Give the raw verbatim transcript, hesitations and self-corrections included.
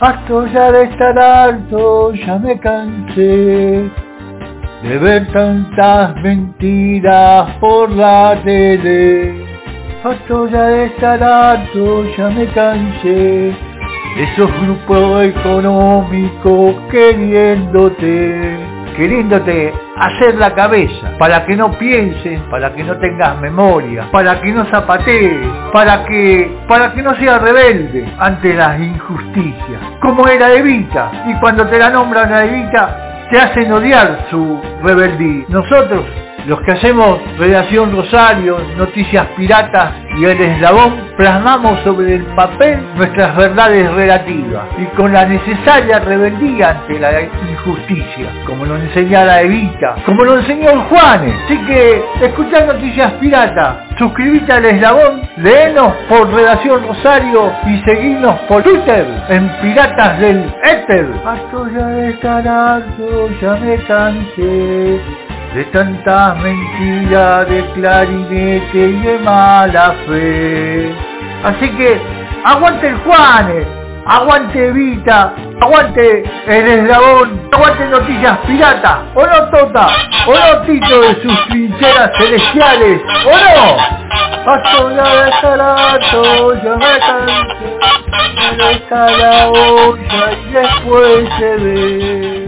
Harto ya de estar harto, ya me cansé de ver tantas mentiras por la tele. Harto ya de estar harto, ya me cansé de esos grupos económicos queriéndote, queriéndote hacer la cabeza, para que no pienses, para que no tengas memoria, para que no zapatees, para que, para que no seas rebelde ante las injusticias, como era Evita, y cuando te la nombran a Evita, te hacen odiar su rebeldía. Nosotros, los que hacemos Redacción Rosario, Noticias Piratas y El Eslabón, plasmamos sobre el papel nuestras verdades relativas y con la necesaria rebeldía ante la injusticia, como lo enseñara Evita, como lo enseñó el Juanes. Así que, escuchá Noticias Piratas, suscribite al Eslabón, léenos por Redacción Rosario y seguinos por Twitter en Piratas del Éter. Harto ya de estar harto, ya me cansé de tantas mentiras de clarinete y de mala fe. Así que aguante el Juanes, aguante Evita, aguante El Eslabón, aguante Noticias Piratas, o no Tota, o no Tito de sus trincheras celestiales, o no. Paso ya de estar harto, ya me cansé, me deja la olla y después se ve.